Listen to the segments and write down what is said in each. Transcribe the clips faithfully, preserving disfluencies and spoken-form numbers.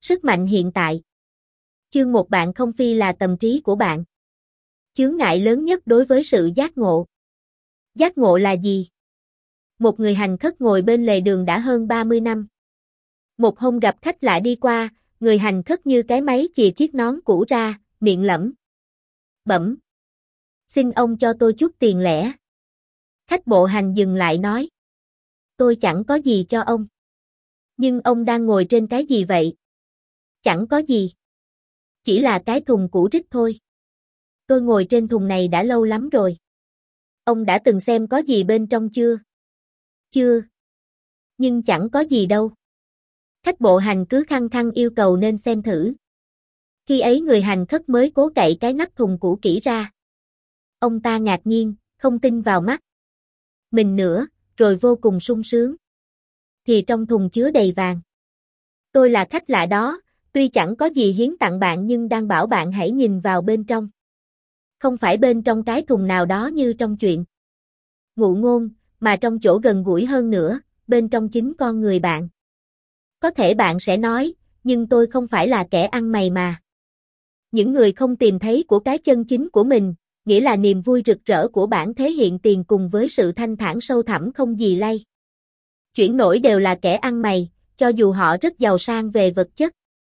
Sức mạnh hiện tại. Chương một Bạn không phi là tầm trí của bạn. Chướng ngại lớn nhất đối với sự giác ngộ. Giác ngộ là gì? Một người hành khất ngồi bên lề đường đã hơn ba mươi năm. Một hôm gặp khách lạ đi qua, người hành khất như cái máy chìa chiếc nón cũ ra, miệng lẩm bẩm. Xin ông cho tôi chút tiền lẻ. Khách bộ hành dừng lại nói. Tôi chẳng có gì cho ông. Nhưng ông đang ngồi trên cái gì vậy? Chẳng có gì. Chỉ là cái thùng cũ rích thôi. Tôi ngồi trên thùng này đã lâu lắm rồi. Ông đã từng xem có gì bên trong chưa? Chưa. Nhưng chẳng có gì đâu. Khách bộ hành cứ khăng khăng yêu cầu nên xem thử. Khi ấy người hành khất mới cố cậy cái nắp thùng cũ kỹ ra. Ông ta ngạc nhiên, không tin vào mắt mình nữa, rồi vô cùng sung sướng. Thì trong thùng chứa đầy vàng. Tôi là khách lạ đó, tuy chẳng có gì hiến tặng bạn nhưng đang bảo bạn hãy nhìn vào bên trong. Không phải bên trong cái thùng nào đó như trong chuyện ngụ ngôn, mà trong chỗ gần gũi hơn nữa, bên trong chính con người bạn. Có thể bạn sẽ nói, nhưng tôi không phải là kẻ ăn mày mà. Những người không tìm thấy của cái chân chính của mình, nghĩa là niềm vui rực rỡ của bản thể hiện tiền cùng với sự thanh thản sâu thẳm không gì lay chuyển nổi đều là kẻ ăn mày, cho dù họ rất giàu sang về vật chất.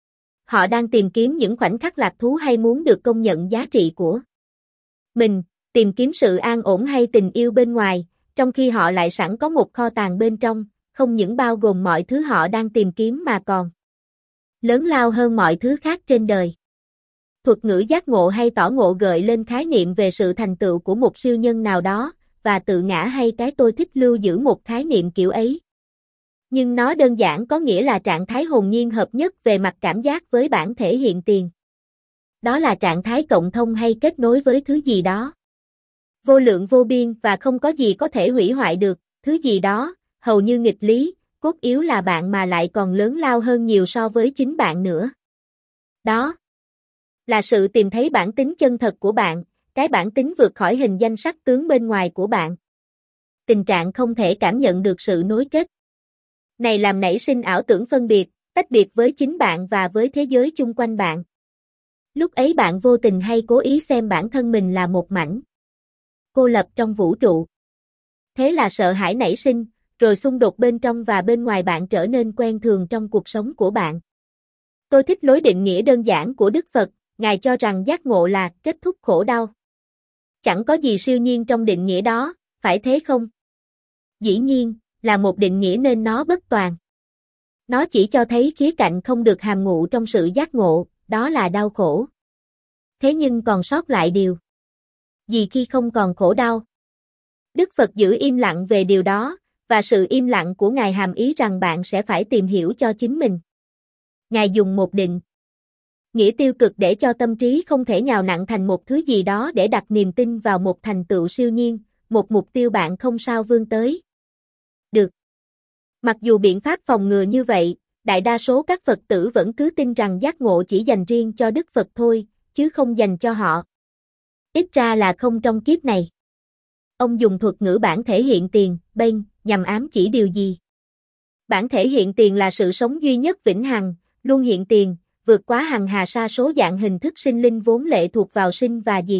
Họ đang tìm kiếm những khoảnh khắc lạc thú hay muốn được công nhận giá trị của mình, tìm kiếm sự an ổn hay tình yêu bên ngoài, trong khi họ lại sẵn có một kho tàng bên trong, không những bao gồm mọi thứ họ đang tìm kiếm mà còn lớn lao hơn mọi thứ khác trên đời. Thuật ngữ giác ngộ hay tỏ ngộ gợi lên khái niệm về sự thành tựu của một siêu nhân nào đó, và tự ngã hay cái tôi thích lưu giữ một khái niệm kiểu ấy. Nhưng nó đơn giản có nghĩa là trạng thái hồn nhiên hợp nhất về mặt cảm giác với bản thể hiện tiền. Đó là trạng thái cộng thông hay kết nối với thứ gì đó vô lượng vô biên và không có gì có thể hủy hoại được, thứ gì đó, hầu như nghịch lý, cốt yếu là bạn mà lại còn lớn lao hơn nhiều so với chính bạn nữa. Đó là sự tìm thấy bản tính chân thật của bạn, cái bản tính vượt khỏi hình danh sắc tướng bên ngoài của bạn. Tình trạng không thể cảm nhận được sự nối kết này làm nảy sinh ảo tưởng phân biệt, tách biệt với chính bạn và với thế giới chung quanh bạn. Lúc ấy bạn vô tình hay cố ý xem bản thân mình là một mảnh cô lập trong vũ trụ. Thế là sợ hãi nảy sinh, rồi xung đột bên trong và bên ngoài bạn trở nên quen thường trong cuộc sống của bạn. Tôi thích lối định nghĩa đơn giản của Đức Phật, Ngài cho rằng giác ngộ là kết thúc khổ đau. Chẳng có gì siêu nhiên trong định nghĩa đó, phải thế không? Dĩ nhiên, là một định nghĩa nên nó bất toàn. Nó chỉ cho thấy khía cạnh không được hàm ngụ trong sự giác ngộ, đó là đau khổ. Thế nhưng còn sót lại điều gì khi không còn khổ đau? Đức Phật giữ im lặng về điều đó, và sự im lặng của Ngài hàm ý rằng bạn sẽ phải tìm hiểu cho chính mình. Ngài dùng một định nghĩa tiêu cực để cho tâm trí không thể nhào nặng thành một thứ gì đó để đặt niềm tin vào một thành tựu siêu nhiên, một mục tiêu bạn không sao vươn tới được. Mặc dù biện pháp phòng ngừa như vậy, đại đa số các Phật tử vẫn cứ tin rằng giác ngộ chỉ dành riêng cho Đức Phật thôi, chứ không dành cho họ. Ít ra là không trong kiếp này. Ông dùng thuật ngữ bản thể hiện tiền, bên, nhằm ám chỉ điều gì? Bản thể hiện tiền là sự sống duy nhất vĩnh hằng, luôn hiện tiền, vượt quá hằng hà sa số dạng hình thức sinh linh vốn lệ thuộc vào sinh và diệt.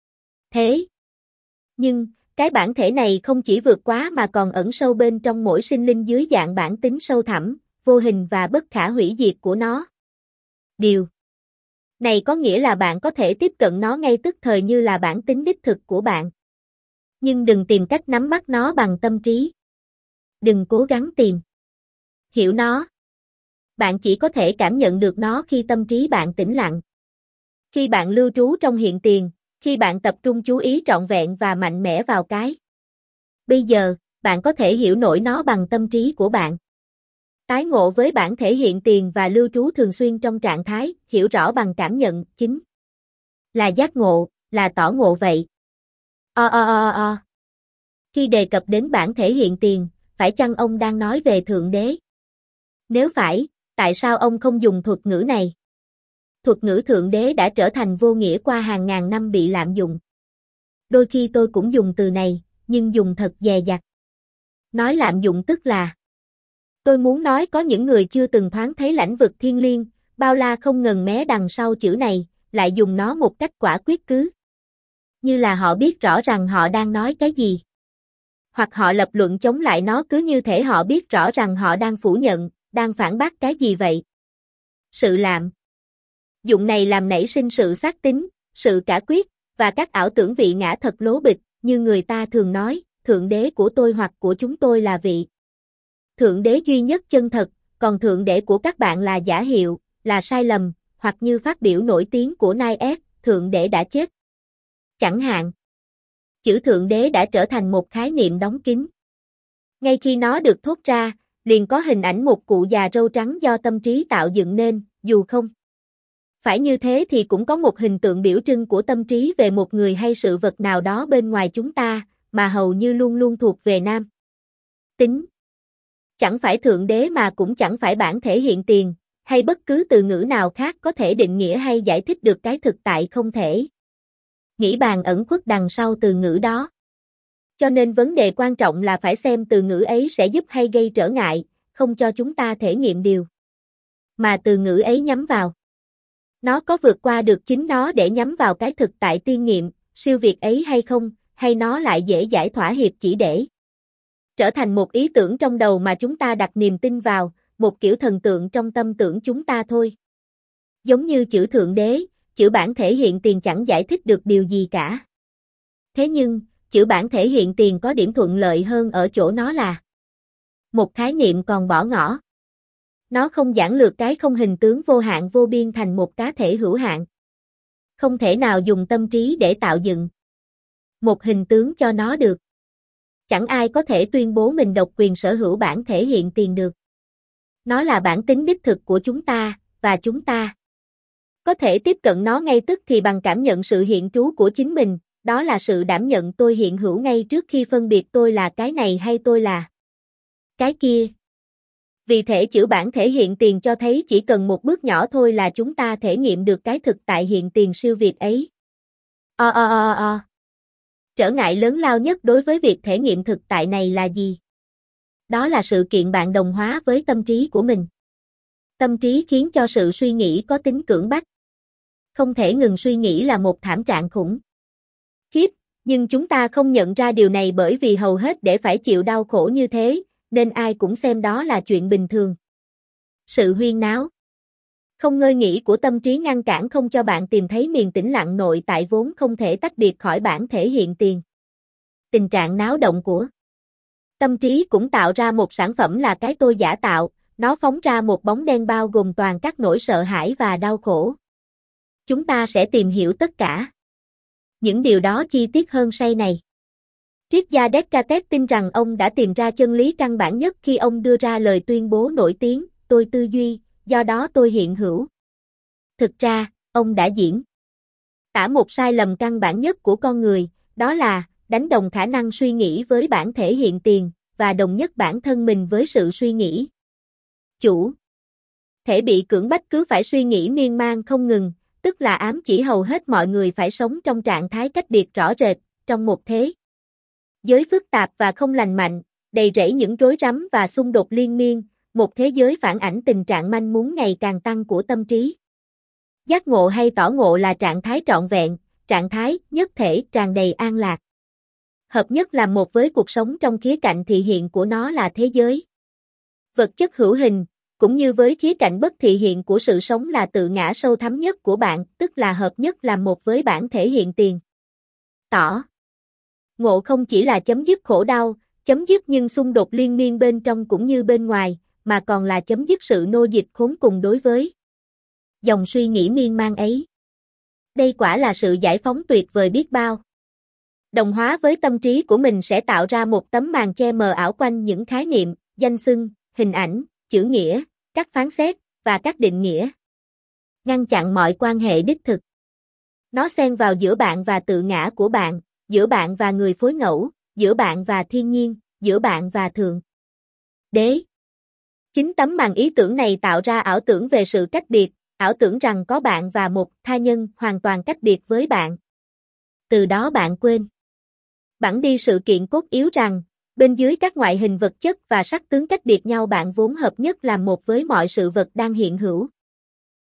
Thế nhưng, cái bản thể này không chỉ vượt quá mà còn ẩn sâu bên trong mỗi sinh linh dưới dạng bản tính sâu thẳm, vô hình và bất khả hủy diệt của nó. Điều này có nghĩa là bạn có thể tiếp cận nó ngay tức thời như là bản tính đích thực của bạn. Nhưng đừng tìm cách nắm bắt nó bằng tâm trí. Đừng cố gắng tìm hiểu nó. Bạn chỉ có thể cảm nhận được nó khi tâm trí bạn tĩnh lặng. Khi bạn lưu trú trong hiện tiền, khi bạn tập trung chú ý trọn vẹn và mạnh mẽ vào cái bây giờ, bạn có thể hiểu nổi nó bằng tâm trí của bạn. Tái ngộ với bản thể hiện tiền và lưu trú thường xuyên trong trạng thái hiểu rõ bằng cảm nhận chính là giác ngộ, là tỏ ngộ vậy. O o o o. Khi đề cập đến bản thể hiện tiền, phải chăng ông đang nói về Thượng Đế? Nếu phải, tại sao ông không dùng thuật ngữ này? Thuật ngữ Thượng Đế đã trở thành vô nghĩa qua hàng ngàn năm bị lạm dụng. Đôi khi tôi cũng dùng từ này, nhưng dùng thật dè dặt. Nói lạm dụng tức là tôi muốn nói có những người chưa từng thoáng thấy lãnh vực thiên liêng, bao la không ngần mé đằng sau chữ này, lại dùng nó một cách quả quyết cứ. Như là họ biết rõ rằng họ đang nói cái gì. Hoặc họ lập luận chống lại nó cứ như thể họ biết rõ rằng họ đang phủ nhận, đang phản bác cái gì vậy. Sự lạm dụng này làm nảy sinh sự xác tín, sự cả quyết, và các ảo tưởng vị ngã thật lố bịch, như người ta thường nói, Thượng Đế của tôi hoặc của chúng tôi là vị Thượng Đế duy nhất chân thật, còn Thượng Đế của các bạn là giả hiệu, là sai lầm, hoặc như phát biểu nổi tiếng của Nike, Thượng Đế đã chết. Chẳng hạn, chữ Thượng Đế đã trở thành một khái niệm đóng kín. Ngay khi nó được thốt ra, liền có hình ảnh một cụ già râu trắng do tâm trí tạo dựng nên, dù không phải như thế thì cũng có một hình tượng biểu trưng của tâm trí về một người hay sự vật nào đó bên ngoài chúng ta, mà hầu như luôn luôn thuộc về nam tính. Chẳng phải Thượng Đế mà cũng chẳng phải bản thể hiện tiền, hay bất cứ từ ngữ nào khác có thể định nghĩa hay giải thích được cái thực tại không thể nghĩ bàn ẩn khuất đằng sau từ ngữ đó. Cho nên vấn đề quan trọng là phải xem từ ngữ ấy sẽ giúp hay gây trở ngại, không cho chúng ta thể nghiệm điều mà từ ngữ ấy nhắm vào. Nó có vượt qua được chính nó để nhắm vào cái thực tại tiên nghiệm, siêu việt ấy hay không, hay nó lại dễ dãi thỏa hiệp chỉ để trở thành một ý tưởng trong đầu mà chúng ta đặt niềm tin vào, một kiểu thần tượng trong tâm tưởng chúng ta thôi. Giống như chữ Thượng Đế, chữ bản thể hiện tiền chẳng giải thích được điều gì cả. Thế nhưng, chữ bản thể hiện tiền có điểm thuận lợi hơn ở chỗ nó là một khái niệm còn bỏ ngỏ. Nó không giản lược cái không hình tướng vô hạn vô biên thành một cá thể hữu hạn. Không thể nào dùng tâm trí để tạo dựng một hình tướng cho nó được. Chẳng ai có thể tuyên bố mình độc quyền sở hữu bản thể hiện tiền được. Nó là bản tính đích thực của chúng ta, và chúng ta có thể tiếp cận nó ngay tức thì bằng cảm nhận sự hiện trú của chính mình, đó là sự đảm nhận tôi hiện hữu ngay trước khi phân biệt tôi là cái này hay tôi là cái kia. Vì thể chữ bản thể hiện tiền cho thấy chỉ cần một bước nhỏ thôi là chúng ta thể nghiệm được cái thực tại hiện tiền siêu việt ấy. O o o o. Trở ngại lớn lao nhất đối với việc thể nghiệm thực tại này là gì? Đó là sự kiện bạn đồng hóa với tâm trí của mình. Tâm trí khiến cho sự suy nghĩ có tính cưỡng bách. Không thể ngừng suy nghĩ là một thảm trạng khủng khiếp, nhưng chúng ta không nhận ra điều này bởi vì hầu hết để phải chịu đau khổ như thế, nên ai cũng xem đó là chuyện bình thường. Sự huyên náo, không ngơi nghỉ của tâm trí ngăn cản không cho bạn tìm thấy miền tĩnh lặng nội tại vốn không thể tách biệt khỏi bản thể hiện tiền. Tình trạng náo động của tâm trí cũng tạo ra một sản phẩm là cái tôi giả tạo, nó phóng ra một bóng đen bao gồm toàn các nỗi sợ hãi và đau khổ. Chúng ta sẽ tìm hiểu tất cả những điều đó chi tiết hơn sau này. Triết gia Descartes tin rằng ông đã tìm ra chân lý căn bản nhất khi ông đưa ra lời tuyên bố nổi tiếng, tôi tư duy, do đó tôi hiện hữu. Thực ra, ông đã diễn tả một sai lầm căn bản nhất của con người, đó là đánh đồng khả năng suy nghĩ với bản thể hiện tiền, và đồng nhất bản thân mình với sự suy nghĩ. Chủ thể bị cưỡng bách cứ phải suy nghĩ miên man không ngừng, tức là ám chỉ hầu hết mọi người phải sống trong trạng thái cách biệt rõ rệt, trong một thế giới phức tạp và không lành mạnh, đầy rẫy những rối rắm và xung đột liên miên, một thế giới phản ảnh tình trạng manh muốn ngày càng tăng của tâm trí. Giác ngộ hay tỏ ngộ là trạng thái trọn vẹn, trạng thái nhất thể tràn đầy an lạc. Hợp nhất làm một với cuộc sống trong khía cạnh thị hiện của nó là thế giới vật chất hữu hình, cũng như với khía cạnh bất thị hiện của sự sống là tự ngã sâu thẳm nhất của bạn, tức là hợp nhất làm một với bản thể hiện tiền. Tỏ ngộ không chỉ là chấm dứt khổ đau, chấm dứt những xung đột liên miên bên trong cũng như bên ngoài, mà còn là chấm dứt sự nô dịch khốn cùng đối với dòng suy nghĩ miên man ấy. Đây quả là sự giải phóng tuyệt vời biết bao. Đồng hóa với tâm trí của mình sẽ tạo ra một tấm màn che mờ ảo quanh những khái niệm, danh xưng, hình ảnh, chữ nghĩa, các phán xét, và các định nghĩa. Ngăn chặn mọi quan hệ đích thực. Nó xen vào giữa bạn và tự ngã của bạn, giữa bạn và người phối ngẫu, giữa bạn và thiên nhiên, giữa bạn và Thượng Đế. Chính tấm màn ý tưởng này tạo ra ảo tưởng về sự cách biệt, ảo tưởng rằng có bạn và một tha nhân hoàn toàn cách biệt với bạn. Từ đó bạn quên bẵng đi sự kiện cốt yếu rằng, bên dưới các ngoại hình vật chất và sắc tướng cách biệt nhau bạn vốn hợp nhất làm một với mọi sự vật đang hiện hữu.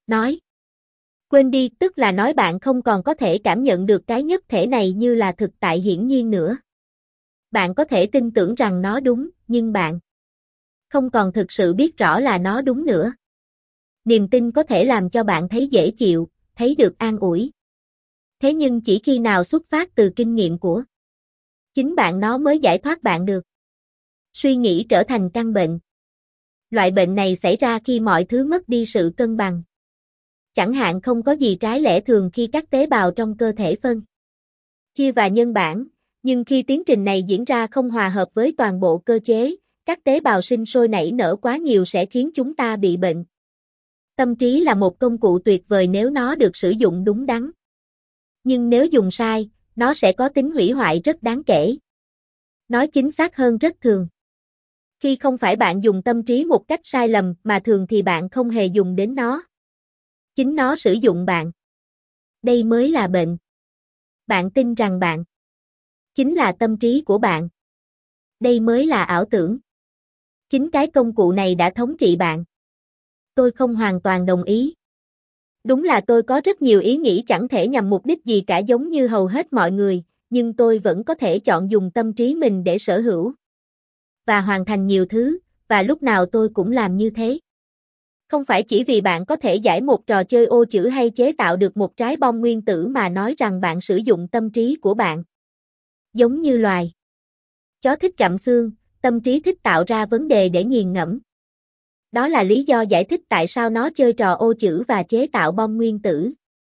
Nói. Quên đi, tức là nói bạn không còn có thể cảm nhận được cái nhất thể này như là thực tại hiển nhiên nữa. Bạn có thể tin tưởng rằng nó đúng, nhưng bạn không còn thực sự biết rõ là nó đúng nữa. Niềm tin có thể làm cho bạn thấy dễ chịu, thấy được an ủi. Thế nhưng chỉ khi nào xuất phát từ kinh nghiệm của chính bạn nó mới giải thoát bạn được. Suy nghĩ trở thành căn bệnh. Loại bệnh này xảy ra khi mọi thứ mất đi sự cân bằng. Chẳng hạn không có gì trái lẽ thường khi các tế bào trong cơ thể phân chia và nhân bản, nhưng khi tiến trình này diễn ra không hòa hợp với toàn bộ cơ chế, các tế bào sinh sôi nảy nở quá nhiều sẽ khiến chúng ta bị bệnh. Tâm trí là một công cụ tuyệt vời nếu nó được sử dụng đúng đắn. Nhưng nếu dùng sai, nó sẽ có tính hủy hoại rất đáng kể. Nói chính xác hơn rất thường. Khi không phải bạn dùng tâm trí một cách sai lầm mà thường thì bạn không hề dùng đến nó. Chính nó sử dụng bạn. Đây mới là bệnh. Bạn tin rằng bạn chính là tâm trí của bạn. Đây mới là ảo tưởng. Chính cái công cụ này đã thống trị bạn. Tôi không hoàn toàn đồng ý. Đúng là tôi có rất nhiều ý nghĩ chẳng thể nhằm mục đích gì cả giống như hầu hết mọi người, nhưng tôi vẫn có thể chọn dùng tâm trí mình để sở hữu và hoàn thành nhiều thứ, và lúc nào tôi cũng làm như thế. Không phải chỉ vì bạn có thể giải một trò chơi ô chữ hay chế tạo được một trái bom nguyên tử mà nói rằng bạn sử dụng tâm trí của bạn. Giống như loài chó thích gặm xương, tâm trí thích tạo ra vấn đề để nghiền ngẫm. Đó là lý do giải thích tại sao nó chơi trò ô chữ và chế tạo bom nguyên tử.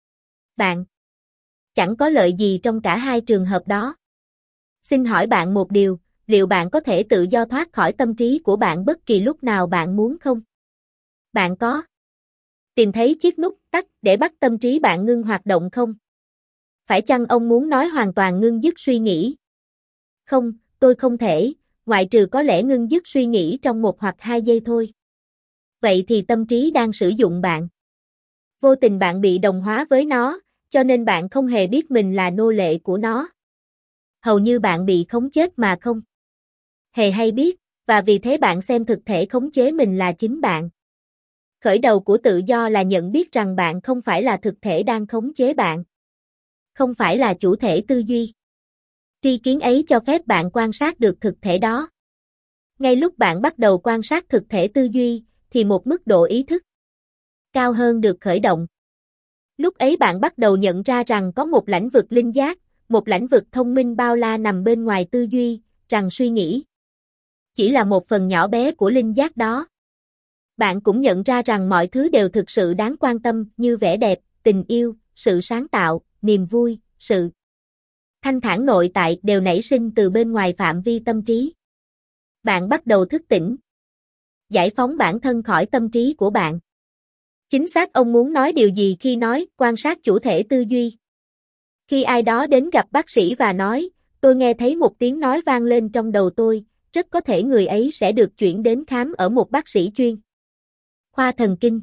Bạn chẳng có lợi gì trong cả hai trường hợp đó. Xin hỏi bạn một điều, liệu bạn có thể tự do thoát khỏi tâm trí của bạn bất kỳ lúc nào bạn muốn không? Bạn có tìm thấy chiếc nút tắt để bắt tâm trí bạn ngưng hoạt động không? Phải chăng ông muốn nói hoàn toàn ngưng dứt suy nghĩ? Không, tôi không thể, ngoại trừ có lẽ ngưng dứt suy nghĩ trong một hoặc hai giây thôi. Vậy thì tâm trí đang sử dụng bạn. Vô tình bạn bị đồng hóa với nó, cho nên bạn không hề biết mình là nô lệ của nó. Hầu như bạn bị khống chết mà không hề hay biết, và vì thế bạn xem thực thể khống chế mình là chính bạn. Khởi đầu của tự do là nhận biết rằng bạn không phải là thực thể đang khống chế bạn. Không phải là chủ thể tư duy. Tri kiến ấy cho phép bạn quan sát được thực thể đó. Ngay lúc bạn bắt đầu quan sát thực thể tư duy, thì một mức độ ý thức cao hơn được khởi động. Lúc ấy bạn bắt đầu nhận ra rằng có một lãnh vực linh giác, một lãnh vực thông minh bao la nằm bên ngoài tư duy, rằng suy nghĩ chỉ là một phần nhỏ bé của linh giác đó. Bạn cũng nhận ra rằng mọi thứ đều thực sự đáng quan tâm như vẻ đẹp, tình yêu, sự sáng tạo, niềm vui, sự thanh thản nội tại đều nảy sinh từ bên ngoài phạm vi tâm trí. Bạn bắt đầu thức tỉnh. Giải phóng bản thân khỏi tâm trí của bạn. Chính xác ông muốn nói điều gì khi nói quan sát chủ thể tư duy? Khi ai đó đến gặp bác sĩ và nói, tôi nghe thấy một tiếng nói vang lên trong đầu tôi, rất có thể người ấy sẽ được chuyển đến khám ở một bác sĩ chuyên khoa thần kinh.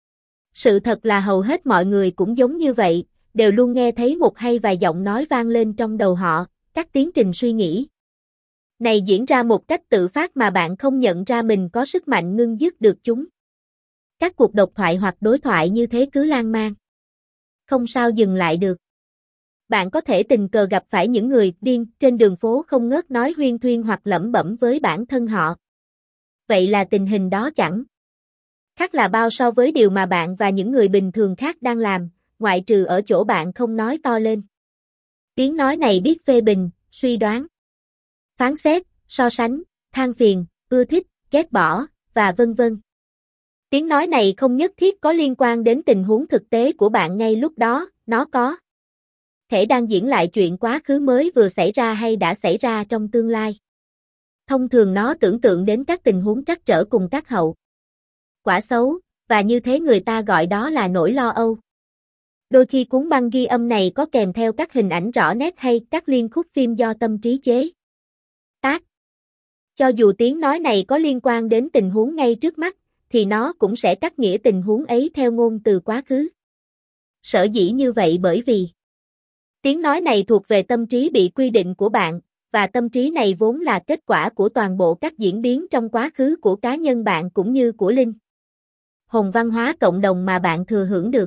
Sự thật là hầu hết mọi người cũng giống như vậy, đều luôn nghe thấy một hay vài giọng nói vang lên trong đầu họ, các tiến trình suy nghĩ này diễn ra một cách tự phát mà bạn không nhận ra mình có sức mạnh ngưng dứt được chúng. Các cuộc độc thoại hoặc đối thoại như thế cứ lan man. Không sao dừng lại được. Bạn có thể tình cờ gặp phải những người điên trên đường phố không ngớt nói huyên thuyên hoặc lẩm bẩm với bản thân họ. Vậy là tình hình đó chẳng khác là bao so với điều mà bạn và những người bình thường khác đang làm, ngoại trừ ở chỗ bạn không nói to lên. Tiếng nói này biết phê bình, suy đoán, phán xét, so sánh, than phiền, ưa thích, ghét bỏ, và vân vân. Tiếng nói này không nhất thiết có liên quan đến tình huống thực tế của bạn ngay lúc đó, nó có thể đang diễn lại chuyện quá khứ mới vừa xảy ra hay đã xảy ra trong tương lai. Thông thường nó tưởng tượng đến các tình huống trắc trở cùng các hậu quả xấu, và như thế người ta gọi đó là nỗi lo âu. Đôi khi cuốn băng ghi âm này có kèm theo các hình ảnh rõ nét hay các liên khúc phim do tâm trí chế tác. Cho dù tiếng nói này có liên quan đến tình huống ngay trước mắt, thì nó cũng sẽ cắt nghĩa tình huống ấy theo ngôn từ quá khứ. Sở dĩ như vậy bởi vì tiếng nói này thuộc về tâm trí bị quy định của bạn, và tâm trí này vốn là kết quả của toàn bộ các diễn biến trong quá khứ của cá nhân bạn cũng như của linh hồn văn hóa cộng đồng mà bạn thừa hưởng được.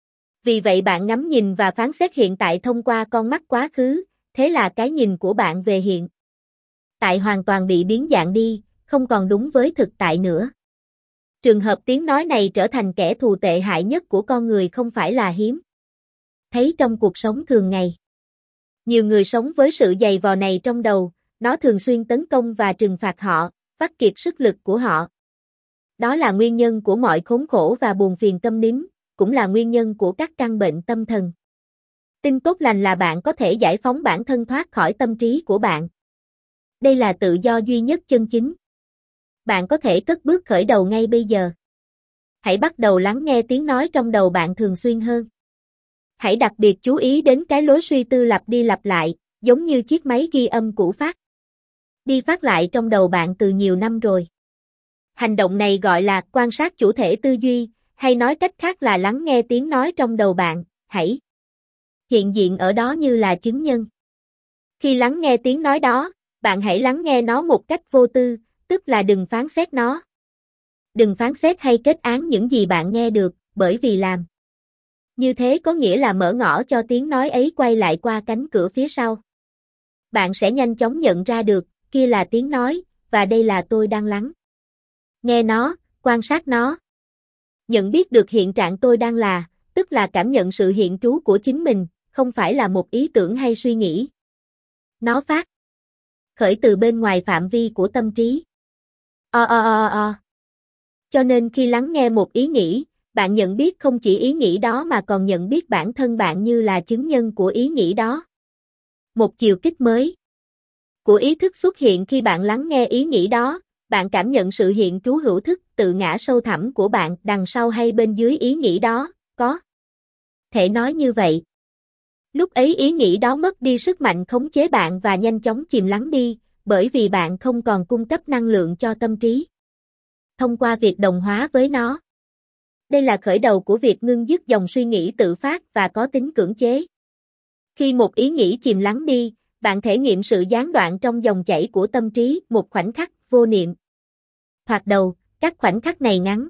Vì vậy bạn ngắm nhìn và phán xét hiện tại thông qua con mắt quá khứ, thế là cái nhìn của bạn về hiện tại hoàn toàn bị biến dạng đi, không còn đúng với thực tại nữa. Trường hợp tiếng nói này trở thành kẻ thù tệ hại nhất của con người không phải là hiếm thấy trong cuộc sống thường ngày. Nhiều người sống với sự dày vò này trong đầu, nó thường xuyên tấn công và trừng phạt họ, vắt kiệt sức lực của họ. Đó là nguyên nhân của mọi khốn khổ và buồn phiền tâm nín, cũng là nguyên nhân của các căn bệnh tâm thần. Tin tốt lành là bạn có thể giải phóng bản thân thoát khỏi tâm trí của bạn. Đây là tự do duy nhất chân chính. Bạn có thể cất bước khởi đầu ngay bây giờ. Hãy bắt đầu lắng nghe tiếng nói trong đầu bạn thường xuyên hơn. Hãy đặc biệt chú ý đến cái lối suy tư lặp đi lặp lại, giống như chiếc máy ghi âm cũ phát đi phát lại trong đầu bạn từ nhiều năm rồi. Hành động này gọi là quan sát chủ thể tư duy, hay nói cách khác là lắng nghe tiếng nói trong đầu bạn, hãy hiện diện ở đó như là chứng nhân. Khi lắng nghe tiếng nói đó, bạn hãy lắng nghe nó một cách vô tư, tức là đừng phán xét nó. Đừng phán xét hay kết án những gì bạn nghe được, bởi vì làm như thế có nghĩa là mở ngõ cho tiếng nói ấy quay lại qua cánh cửa phía sau. Bạn sẽ nhanh chóng nhận ra được, kia là tiếng nói, và đây là tôi đang lắng nghe nó, quan sát nó. Nhận biết được hiện trạng tôi đang là, tức là cảm nhận sự hiện trú của chính mình, không phải là một ý tưởng hay suy nghĩ. Nó phát khởi từ bên ngoài phạm vi của tâm trí. O o o o. Cho nên khi lắng nghe một ý nghĩ, bạn nhận biết không chỉ ý nghĩ đó mà còn nhận biết bản thân bạn như là chứng nhân của ý nghĩ đó. Một chiều kích mới của ý thức xuất hiện khi bạn lắng nghe ý nghĩ đó, bạn cảm nhận sự hiện trú hữu thức tự ngã sâu thẳm của bạn đằng sau hay bên dưới ý nghĩ đó, có thể nói như vậy. Lúc ấy ý nghĩ đó mất đi sức mạnh khống chế bạn và nhanh chóng chìm lắng đi, bởi vì bạn không còn cung cấp năng lượng cho tâm trí thông qua việc đồng hóa với nó. Đây là khởi đầu của việc ngưng dứt dòng suy nghĩ tự phát và có tính cưỡng chế. Khi một ý nghĩ chìm lắng đi, bạn thể nghiệm sự gián đoạn trong dòng chảy của tâm trí, một khoảnh khắc vô niệm. Thoạt đầu, các khoảnh khắc này ngắn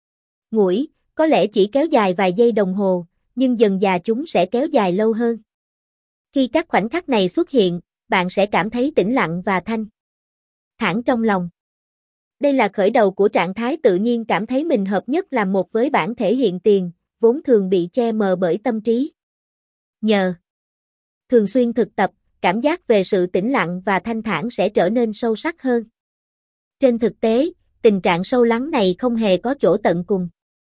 ngủi, có lẽ chỉ kéo dài vài giây đồng hồ, nhưng dần dà chúng sẽ kéo dài lâu hơn. Khi các khoảnh khắc này xuất hiện, bạn sẽ cảm thấy tĩnh lặng và thanh thản trong lòng. Đây là khởi đầu của trạng thái tự nhiên cảm thấy mình hợp nhất làm một với bản thể hiện tiền, vốn thường bị che mờ bởi tâm trí. Nhờ thường xuyên thực tập, cảm giác về sự tĩnh lặng và thanh thản sẽ trở nên sâu sắc hơn. Trên thực tế, tình trạng sâu lắng này không hề có chỗ tận cùng.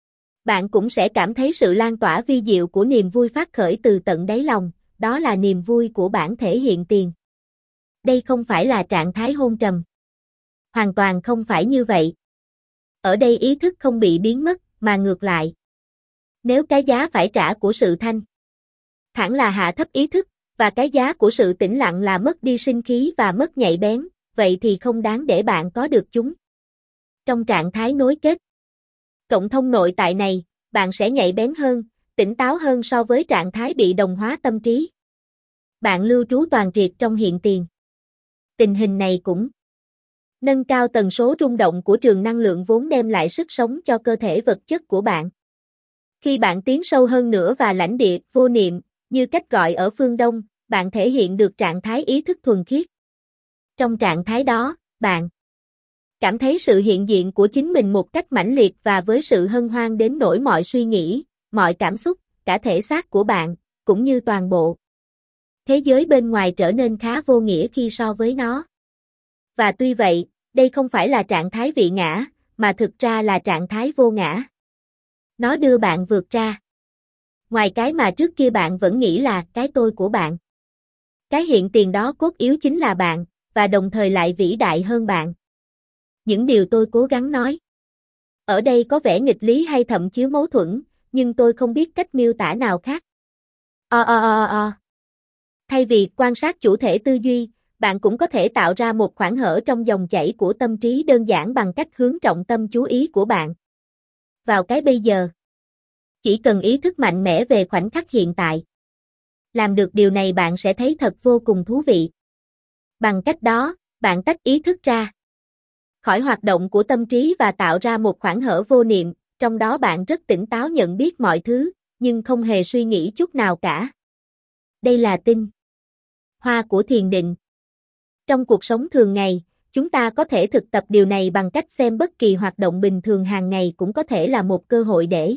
Bạn cũng sẽ cảm thấy sự lan tỏa vi diệu của niềm vui phát khởi từ tận đáy lòng, đó là niềm vui của bản thể hiện tiền. Đây không phải là trạng thái hôn trầm. Hoàn toàn không phải như vậy. Ở đây ý thức không bị biến mất, mà ngược lại. Nếu cái giá phải trả của sự thanh thản là hạ thấp ý thức, và cái giá của sự tĩnh lặng là mất đi sinh khí và mất nhạy bén, vậy thì không đáng để bạn có được chúng. Trong trạng thái nối kết cộng thông nội tại này, bạn sẽ nhạy bén hơn, tỉnh táo hơn so với trạng thái bị đồng hóa tâm trí. Bạn lưu trú toàn triệt trong hiện tiền. Tình hình này cũng nâng cao tần số rung động của trường năng lượng vốn đem lại sức sống cho cơ thể vật chất của bạn. Khi bạn tiến sâu hơn nữa và lãnh địa vô niệm, như cách gọi ở phương Đông, bạn thể hiện được trạng thái ý thức thuần khiết. Trong trạng thái đó, bạn cảm thấy sự hiện diện của chính mình một cách mãnh liệt và với sự hân hoan đến nỗi mọi suy nghĩ, mọi cảm xúc, cả thể xác của bạn, cũng như toàn bộ thế giới bên ngoài trở nên khá vô nghĩa khi so với nó. Và tuy vậy, đây không phải là trạng thái vị ngã, mà thực ra là trạng thái vô ngã. Nó đưa bạn vượt ra ngoài cái mà trước kia bạn vẫn nghĩ là cái tôi của bạn. Cái hiện tiền đó cốt yếu chính là bạn, và đồng thời lại vĩ đại hơn bạn. Những điều tôi cố gắng nói ở đây có vẻ nghịch lý hay thậm chí mâu thuẫn, nhưng tôi không biết cách miêu tả nào khác. O o o o. Thay vì quan sát chủ thể tư duy, bạn cũng có thể tạo ra một khoảng hở trong dòng chảy của tâm trí đơn giản bằng cách hướng trọng tâm chú ý của bạn vào cái bây giờ. Chỉ cần ý thức mạnh mẽ về khoảnh khắc hiện tại. Làm được điều này bạn sẽ thấy thật vô cùng thú vị. Bằng cách đó, bạn tách ý thức ra khỏi hoạt động của tâm trí và tạo ra một khoảng hở vô niệm, trong đó bạn rất tỉnh táo nhận biết mọi thứ, nhưng không hề suy nghĩ chút nào cả. Đây là tinh hoa của thiền định. Trong cuộc sống thường ngày, chúng ta có thể thực tập điều này bằng cách xem bất kỳ hoạt động bình thường hàng ngày cũng có thể là một cơ hội để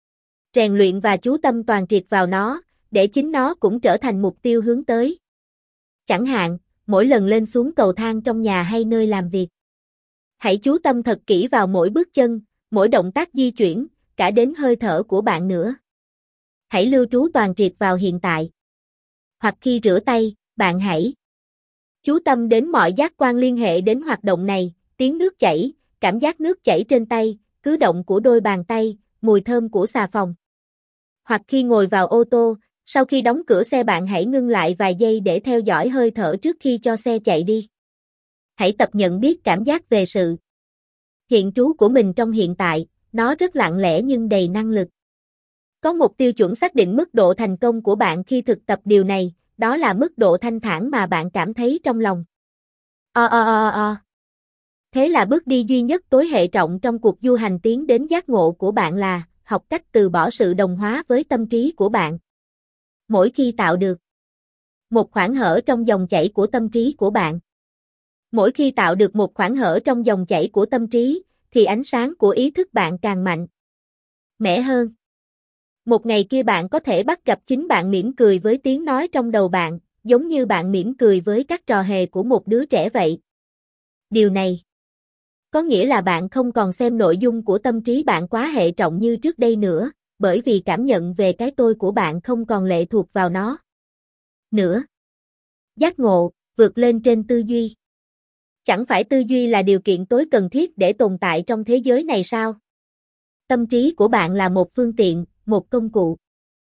rèn luyện và chú tâm toàn triệt vào nó, để chính nó cũng trở thành mục tiêu hướng tới. Chẳng hạn, mỗi lần lên xuống cầu thang trong nhà hay nơi làm việc, hãy chú tâm thật kỹ vào mỗi bước chân, mỗi động tác di chuyển, cả đến hơi thở của bạn nữa. Hãy lưu trú toàn triệt vào hiện tại. Hoặc khi rửa tay, bạn hãy chú tâm đến mọi giác quan liên hệ đến hoạt động này, tiếng nước chảy, cảm giác nước chảy trên tay, cử động của đôi bàn tay, mùi thơm của xà phòng. Hoặc khi ngồi vào ô tô, sau khi đóng cửa xe bạn hãy ngưng lại vài giây để theo dõi hơi thở trước khi cho xe chạy đi. Hãy tập nhận biết cảm giác về sự hiện trú của mình trong hiện tại, nó rất lặng lẽ nhưng đầy năng lực. Có một tiêu chuẩn xác định mức độ thành công của bạn khi thực tập điều này, đó là mức độ thanh thản mà bạn cảm thấy trong lòng. O o o o. Thế là bước đi duy nhất tối hệ trọng trong cuộc du hành tiến đến giác ngộ của bạn là học cách từ bỏ sự đồng hóa với tâm trí của bạn. Mỗi khi tạo được một khoảng hở trong dòng chảy của tâm trí của bạn, mỗi khi tạo được một khoảng hở trong dòng chảy của tâm trí, thì ánh sáng của ý thức bạn càng mạnh mẽ hơn. Một ngày kia bạn có thể bắt gặp chính bạn mỉm cười với tiếng nói trong đầu bạn, giống như bạn mỉm cười với các trò hề của một đứa trẻ vậy. Điều này có nghĩa là bạn không còn xem nội dung của tâm trí bạn quá hệ trọng như trước đây nữa, bởi vì cảm nhận về cái tôi của bạn không còn lệ thuộc vào nó nữa. Giác ngộ, vượt lên trên tư duy. Chẳng phải tư duy là điều kiện tối cần thiết để tồn tại trong thế giới này sao? Tâm trí của bạn là một phương tiện, một công cụ.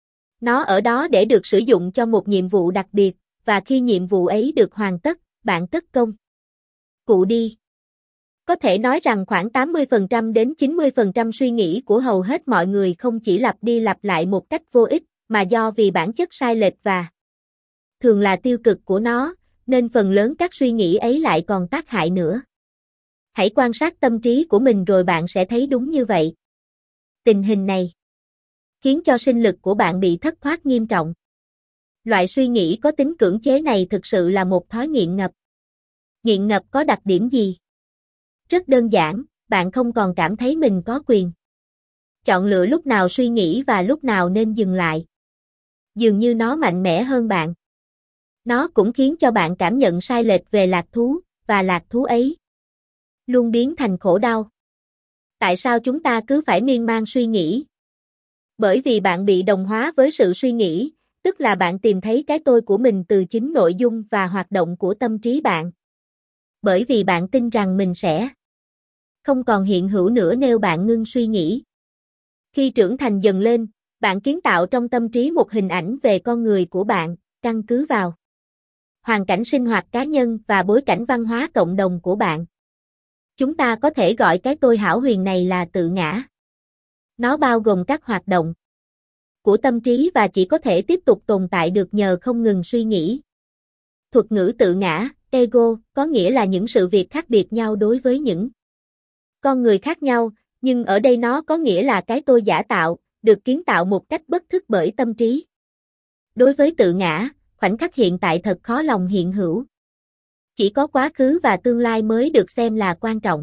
Nó ở đó để được sử dụng cho một nhiệm vụ đặc biệt, và khi nhiệm vụ ấy được hoàn tất, bạn cất công cụ đi. Có thể nói rằng khoảng tám mươi phần trăm đến chín mươi phần trăm suy nghĩ của hầu hết mọi người không chỉ lặp đi lặp lại một cách vô ích, mà do vì bản chất sai lệch và thường là tiêu cực của nó, nên phần lớn các suy nghĩ ấy lại còn tác hại nữa. Hãy quan sát tâm trí của mình rồi bạn sẽ thấy đúng như vậy. Tình hình này khiến cho sinh lực của bạn bị thất thoát nghiêm trọng. Loại suy nghĩ có tính cưỡng chế này thực sự là một thói nghiện ngập. Nghiện ngập có đặc điểm gì? Rất đơn giản, bạn không còn cảm thấy mình có quyền chọn lựa lúc nào suy nghĩ và lúc nào nên dừng lại. Dường như nó mạnh mẽ hơn bạn. Nó cũng khiến cho bạn cảm nhận sai lệch về lạc thú, và lạc thú ấy luôn biến thành khổ đau. Tại sao chúng ta cứ phải miên man suy nghĩ? Bởi vì bạn bị đồng hóa với sự suy nghĩ, tức là bạn tìm thấy cái tôi của mình từ chính nội dung và hoạt động của tâm trí bạn. Bởi vì bạn tin rằng mình sẽ không còn hiện hữu nữa nếu bạn ngưng suy nghĩ. Khi trưởng thành dần lên, bạn kiến tạo trong tâm trí một hình ảnh về con người của bạn, căn cứ vào hoàn cảnh sinh hoạt cá nhân và bối cảnh văn hóa cộng đồng của bạn. Chúng ta có thể gọi cái tôi hão huyền này là tự ngã. Nó bao gồm các hoạt động của tâm trí và chỉ có thể tiếp tục tồn tại được nhờ không ngừng suy nghĩ. Thuật ngữ tự ngã, ego, có nghĩa là những sự việc khác biệt nhau đối với những con người khác nhau, nhưng ở đây nó có nghĩa là cái tôi giả tạo, được kiến tạo một cách bất thức bởi tâm trí. Đối với tự ngã, khoảnh khắc hiện tại thật khó lòng hiện hữu. Chỉ có quá khứ và tương lai mới được xem là quan trọng.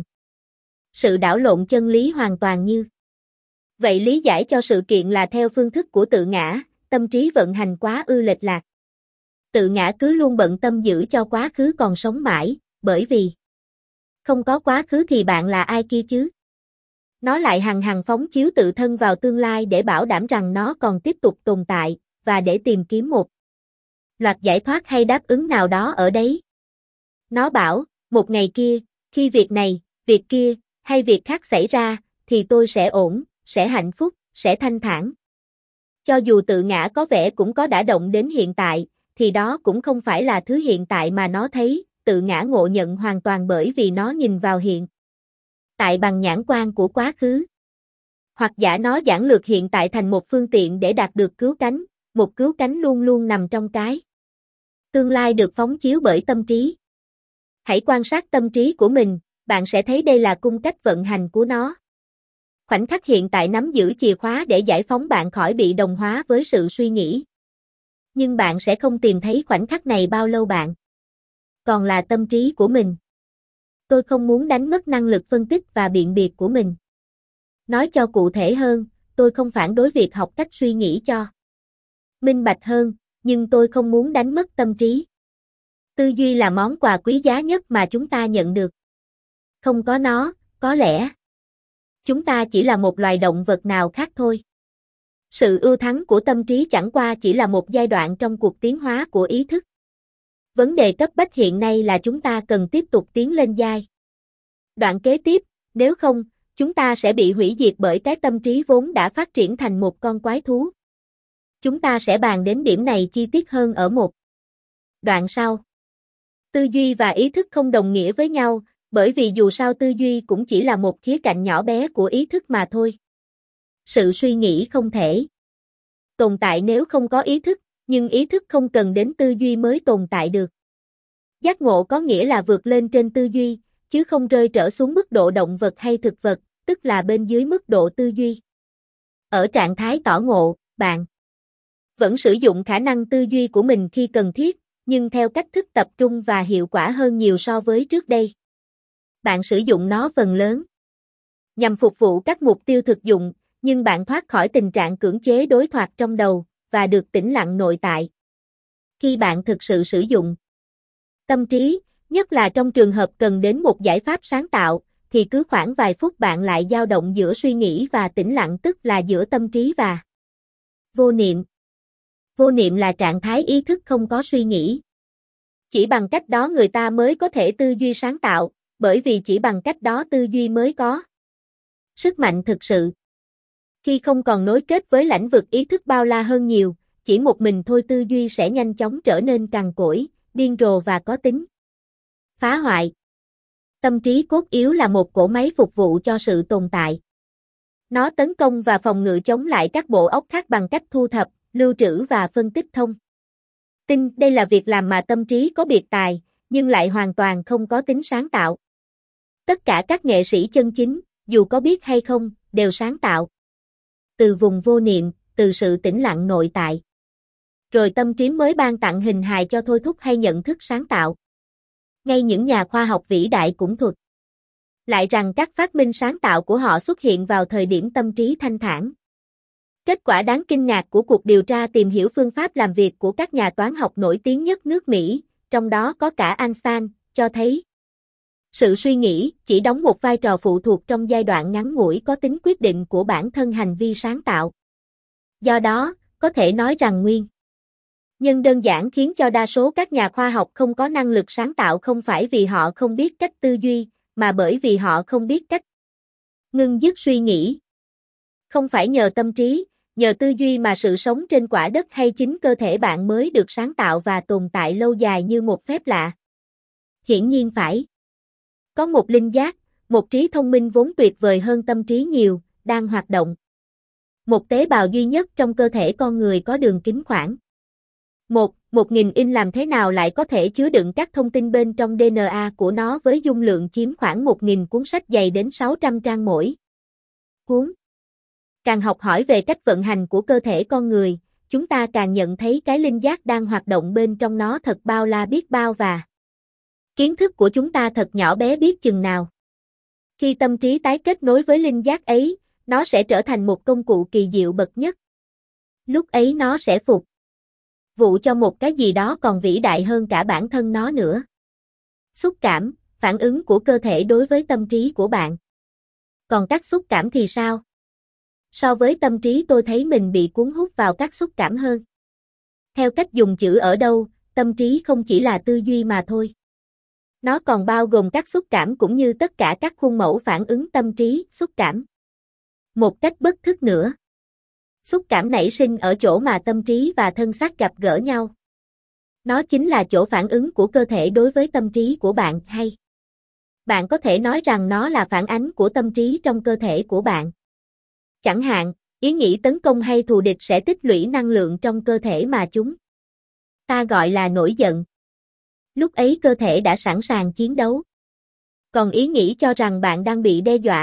Sự đảo lộn chân lý hoàn toàn như vậy lý giải cho sự kiện là theo phương thức của tự ngã, tâm trí vận hành quá ư lệch lạc. Tự ngã cứ luôn bận tâm giữ cho quá khứ còn sống mãi, bởi vì không có quá khứ thì bạn là ai kia chứ? Nó lại hằng hằng phóng chiếu tự thân vào tương lai để bảo đảm rằng nó còn tiếp tục tồn tại, và để tìm kiếm một loạt giải thoát hay đáp ứng nào đó ở đấy. Nó bảo, một ngày kia, khi việc này, việc kia, hay việc khác xảy ra, thì tôi sẽ ổn, sẽ hạnh phúc, sẽ thanh thản. Cho dù tự ngã có vẻ cũng có đã động đến hiện tại, thì đó cũng không phải là thứ hiện tại mà nó thấy, tự ngã ngộ nhận hoàn toàn bởi vì nó nhìn vào hiện tại bằng nhãn quan của quá khứ. Hoặc giả nó giản lược hiện tại thành một phương tiện để đạt được cứu cánh, một cứu cánh luôn luôn nằm trong cái tương lai được phóng chiếu bởi tâm trí. Hãy quan sát tâm trí của mình, bạn sẽ thấy đây là cung cách vận hành của nó. Khoảnh khắc hiện tại nắm giữ chìa khóa để giải phóng bạn khỏi bị đồng hóa với sự suy nghĩ. Nhưng bạn sẽ không tìm thấy khoảnh khắc này bao lâu bạn còn là tâm trí của mình. Tôi không muốn đánh mất năng lực phân tích và biện biệt của mình. Nói cho cụ thể hơn, tôi không phản đối việc học cách suy nghĩ cho minh bạch hơn, nhưng tôi không muốn đánh mất tâm trí. Tư duy là món quà quý giá nhất mà chúng ta nhận được. Không có nó, có lẽ chúng ta chỉ là một loài động vật nào khác thôi. Sự ưu thắng của tâm trí chẳng qua chỉ là một giai đoạn trong cuộc tiến hóa của ý thức. Vấn đề cấp bách hiện nay là chúng ta cần tiếp tục tiến lên giai đoạn kế tiếp, nếu không, chúng ta sẽ bị hủy diệt bởi cái tâm trí vốn đã phát triển thành một con quái thú. Chúng ta sẽ bàn đến điểm này chi tiết hơn ở một đoạn sau. Tư duy và ý thức không đồng nghĩa với nhau, bởi vì dù sao tư duy cũng chỉ là một khía cạnh nhỏ bé của ý thức mà thôi. Sự suy nghĩ không thể tồn tại nếu không có ý thức, nhưng ý thức không cần đến tư duy mới tồn tại được. Giác ngộ có nghĩa là vượt lên trên tư duy, chứ không rơi trở xuống mức độ động vật hay thực vật, tức là bên dưới mức độ tư duy. Ở trạng thái tỏ ngộ, bạn vẫn sử dụng khả năng tư duy của mình khi cần thiết, nhưng theo cách thức tập trung và hiệu quả hơn nhiều so với trước đây. Bạn sử dụng nó phần lớn nhằm phục vụ các mục tiêu thực dụng, nhưng bạn thoát khỏi tình trạng cưỡng chế đối thoại trong đầu và được tĩnh lặng nội tại. Khi bạn thực sự sử dụng tâm trí, nhất là trong trường hợp cần đến một giải pháp sáng tạo, thì cứ khoảng vài phút bạn lại dao động giữa suy nghĩ và tĩnh lặng, tức là giữa tâm trí và vô niệm. Vô niệm là trạng thái ý thức không có suy nghĩ. Chỉ bằng cách đó người ta mới có thể tư duy sáng tạo, bởi vì chỉ bằng cách đó tư duy mới có sức mạnh thực sự. Khi không còn nối kết với lãnh vực ý thức bao la hơn nhiều, chỉ một mình thôi tư duy sẽ nhanh chóng trở nên cằn cỗi, điên rồ và có tính phá hoại. Tâm trí cốt yếu là một cỗ máy phục vụ cho sự tồn tại. Nó tấn công và phòng ngự chống lại các bộ óc khác bằng cách thu thập, lưu trữ và phân tích thông tin. Đây là việc làm mà tâm trí có biệt tài, nhưng lại hoàn toàn không có tính sáng tạo. Tất cả các nghệ sĩ chân chính, dù có biết hay không, đều sáng tạo từ vùng vô niệm, từ sự tĩnh lặng nội tại. Rồi tâm trí mới ban tặng hình hài cho thôi thúc hay nhận thức sáng tạo. Ngay những nhà khoa học vĩ đại cũng thuật lại rằng các phát minh sáng tạo của họ xuất hiện vào thời điểm tâm trí thanh thản. Kết quả đáng kinh ngạc của cuộc điều tra tìm hiểu phương pháp làm việc của các nhà toán học nổi tiếng nhất nước Mỹ, trong đó có cả Einstein, cho thấy sự suy nghĩ chỉ đóng một vai trò phụ thuộc trong giai đoạn ngắn ngủi có tính quyết định của bản thân hành vi sáng tạo. Do đó, có thể nói rằng nguyên nhân đơn giản khiến cho đa số các nhà khoa học không có năng lực sáng tạo không phải vì họ không biết cách tư duy, mà bởi vì họ không biết cách ngưng dứt suy nghĩ. Không phải nhờ tâm trí, nhờ tư duy mà sự sống trên quả đất hay chính cơ thể bạn mới được sáng tạo và tồn tại lâu dài như một phép lạ. Hiển nhiên phải có một linh giác, một trí thông minh vốn tuyệt vời hơn tâm trí nhiều, đang hoạt động. Một tế bào duy nhất trong cơ thể con người có đường kính khoảng một, một nghìn in làm thế nào lại có thể chứa đựng các thông tin bên trong đê en a của nó với dung lượng chiếm khoảng một nghìn cuốn sách dày đến sáu trăm trang mỗi cuốn. Càng học hỏi về cách vận hành của cơ thể con người, chúng ta càng nhận thấy cái linh giác đang hoạt động bên trong nó thật bao la biết bao và kiến thức của chúng ta thật nhỏ bé biết chừng nào. Khi tâm trí tái kết nối với linh giác ấy, nó sẽ trở thành một công cụ kỳ diệu bậc nhất. Lúc ấy nó sẽ phục vụ cho một cái gì đó còn vĩ đại hơn cả bản thân nó nữa. Xúc cảm, phản ứng của cơ thể đối với tâm trí của bạn. Còn các xúc cảm thì sao? So với tâm trí tôi thấy mình bị cuốn hút vào các xúc cảm hơn. Theo cách dùng chữ ở đâu, tâm trí không chỉ là tư duy mà thôi. Nó còn bao gồm các xúc cảm cũng như tất cả các khuôn mẫu phản ứng tâm trí, xúc cảm. Một cách bất thức nữa. Xúc cảm nảy sinh ở chỗ mà tâm trí và thân xác gặp gỡ nhau. Nó chính là chỗ phản ứng của cơ thể đối với tâm trí của bạn hay. Bạn có thể nói rằng nó là phản ánh của tâm trí trong cơ thể của bạn. Chẳng hạn, ý nghĩ tấn công hay thù địch sẽ tích lũy năng lượng trong cơ thể mà chúng ta gọi là nổi giận. Lúc ấy cơ thể đã sẵn sàng chiến đấu. Còn ý nghĩ cho rằng bạn đang bị đe dọa,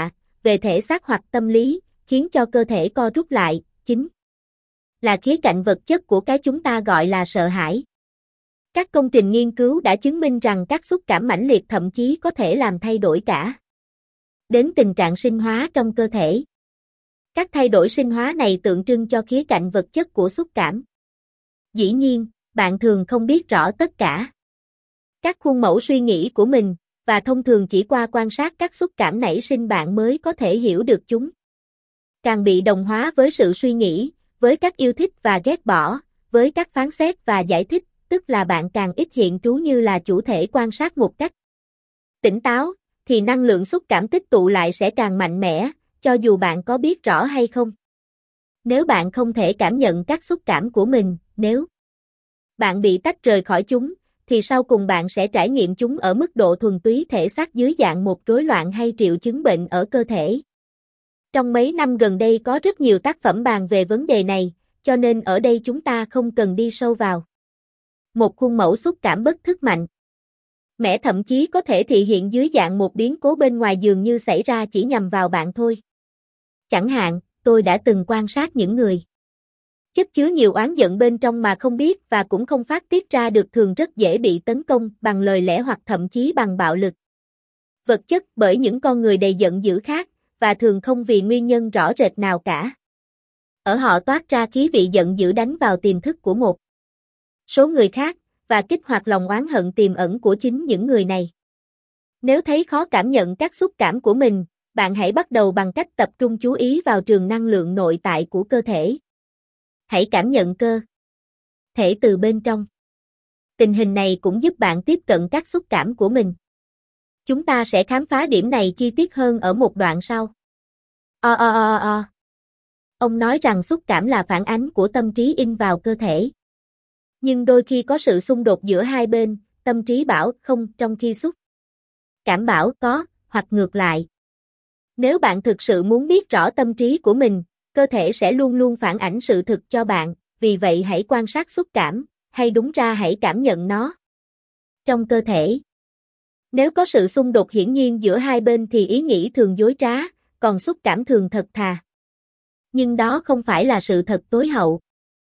về thể xác hoặc tâm lý, khiến cho cơ thể co rút lại, chính là khía cạnh vật chất của cái chúng ta gọi là sợ hãi. Các công trình nghiên cứu đã chứng minh rằng các xúc cảm mãnh liệt thậm chí có thể làm thay đổi cả đến tình trạng sinh hóa trong cơ thể. Các thay đổi sinh hóa này tượng trưng cho khía cạnh vật chất của xúc cảm. Dĩ nhiên, bạn thường không biết rõ tất cả các khuôn mẫu suy nghĩ của mình, và thông thường chỉ qua quan sát các xúc cảm nảy sinh bạn mới có thể hiểu được chúng. Càng bị đồng hóa với sự suy nghĩ, với các yêu thích và ghét bỏ, với các phán xét và giải thích, tức là bạn càng ít hiện trú như là chủ thể quan sát một cách tỉnh táo, thì năng lượng xúc cảm tích tụ lại sẽ càng mạnh mẽ, cho dù bạn có biết rõ hay không. Nếu bạn không thể cảm nhận các xúc cảm của mình, nếu bạn bị tách rời khỏi chúng, thì sau cùng bạn sẽ trải nghiệm chúng ở mức độ thuần túy thể xác dưới dạng một rối loạn hay triệu chứng bệnh ở cơ thể. Trong mấy năm gần đây có rất nhiều tác phẩm bàn về vấn đề này, cho nên ở đây chúng ta không cần đi sâu vào một khuôn mẫu xúc cảm bất thức mạnh mẽ thậm chí có thể thị hiện dưới dạng một biến cố bên ngoài dường như xảy ra chỉ nhằm vào bạn thôi. Chẳng hạn, tôi đã từng quan sát những người chất chứa nhiều oán giận bên trong mà không biết và cũng không phát tiết ra được thường rất dễ bị tấn công bằng lời lẽ hoặc thậm chí bằng bạo lực vật chất bởi những con người đầy giận dữ khác, và thường không vì nguyên nhân rõ rệt nào cả. Ở họ toát ra khí vị giận dữ đánh vào tiềm thức của một số người khác, và kích hoạt lòng oán hận tiềm ẩn của chính những người này. Nếu thấy khó cảm nhận các xúc cảm của mình, bạn hãy bắt đầu bằng cách tập trung chú ý vào trường năng lượng nội tại của cơ thể. Hãy cảm nhận cơ thể từ bên trong. Tình hình này cũng giúp bạn tiếp cận các xúc cảm của mình. Chúng ta sẽ khám phá điểm này chi tiết hơn ở một đoạn sau. O o o o. Ông nói rằng xúc cảm là phản ánh của tâm trí in vào cơ thể. Nhưng đôi khi có sự xung đột giữa hai bên, tâm trí bảo không trong khi xúc cảm bảo có, hoặc ngược lại. Nếu bạn thực sự muốn biết rõ tâm trí của mình, cơ thể sẽ luôn luôn phản ảnh sự thực cho bạn, vì vậy hãy quan sát xúc cảm, hay đúng ra hãy cảm nhận nó trong cơ thể. Nếu có sự xung đột hiển nhiên giữa hai bên thì ý nghĩ thường dối trá, còn xúc cảm thường thật thà. Nhưng đó không phải là sự thật tối hậu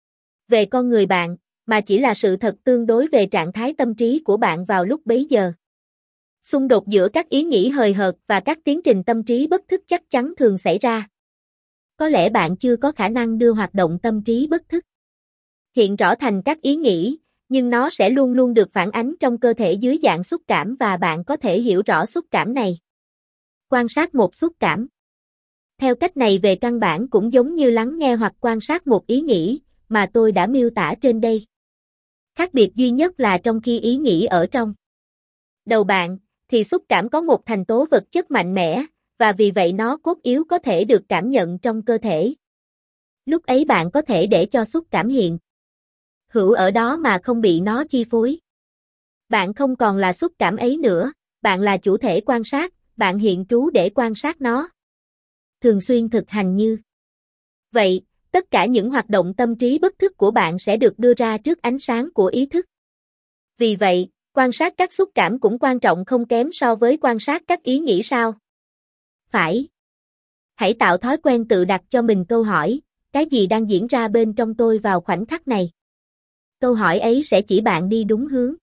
về con người bạn, mà chỉ là sự thật tương đối về trạng thái tâm trí của bạn vào lúc bấy giờ. Xung đột giữa các ý nghĩ hời hợt và các tiến trình tâm trí bất thức chắc chắn thường xảy ra. Có lẽ bạn chưa có khả năng đưa hoạt động tâm trí bất thức hiện rõ thành các ý nghĩ, nhưng nó sẽ luôn luôn được phản ánh trong cơ thể dưới dạng xúc cảm và bạn có thể hiểu rõ xúc cảm này. Quan sát một xúc cảm. Theo cách này về căn bản cũng giống như lắng nghe hoặc quan sát một ý nghĩ, mà tôi đã miêu tả trên đây. Khác biệt duy nhất là trong khi ý nghĩ ở trong đầu bạn, thì xúc cảm có một thành tố vật chất mạnh mẽ, và vì vậy nó cốt yếu có thể được cảm nhận trong cơ thể. Lúc ấy bạn có thể để cho xúc cảm hiện hữu ở đó mà không bị nó chi phối. Bạn không còn là xúc cảm ấy nữa, bạn là chủ thể quan sát, bạn hiện trú để quan sát nó. Thường xuyên thực hành như vậy, tất cả những hoạt động tâm trí bất thức của bạn sẽ được đưa ra trước ánh sáng của ý thức. Vì vậy, quan sát các xúc cảm cũng quan trọng không kém so với quan sát các ý nghĩ sao? Phải. Hãy tạo thói quen tự đặt cho mình câu hỏi, cái gì đang diễn ra bên trong tôi vào khoảnh khắc này? Câu hỏi ấy sẽ chỉ bạn đi đúng hướng.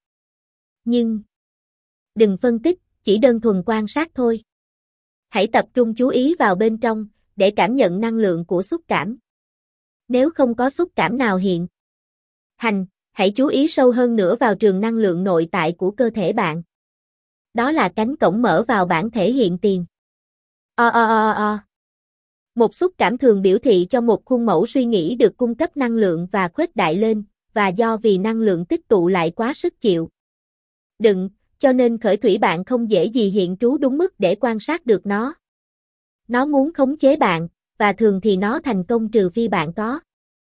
Nhưng đừng phân tích, chỉ đơn thuần quan sát thôi. Hãy tập trung chú ý vào bên trong, để cảm nhận năng lượng của xúc cảm. Nếu không có xúc cảm nào hiện hành, hãy chú ý sâu hơn nữa vào trường năng lượng nội tại của cơ thể bạn. Đó là cánh cổng mở vào bản thể hiện tiền. O o o o. Một xúc cảm thường biểu thị cho một khuôn mẫu suy nghĩ được cung cấp năng lượng và khuếch đại lên, và do vì năng lượng tích tụ lại quá sức chịu đựng, cho nên khởi thủy bạn không dễ gì hiện trú đúng mức để quan sát được nó. Nó muốn khống chế bạn, và thường thì nó thành công trừ phi bạn có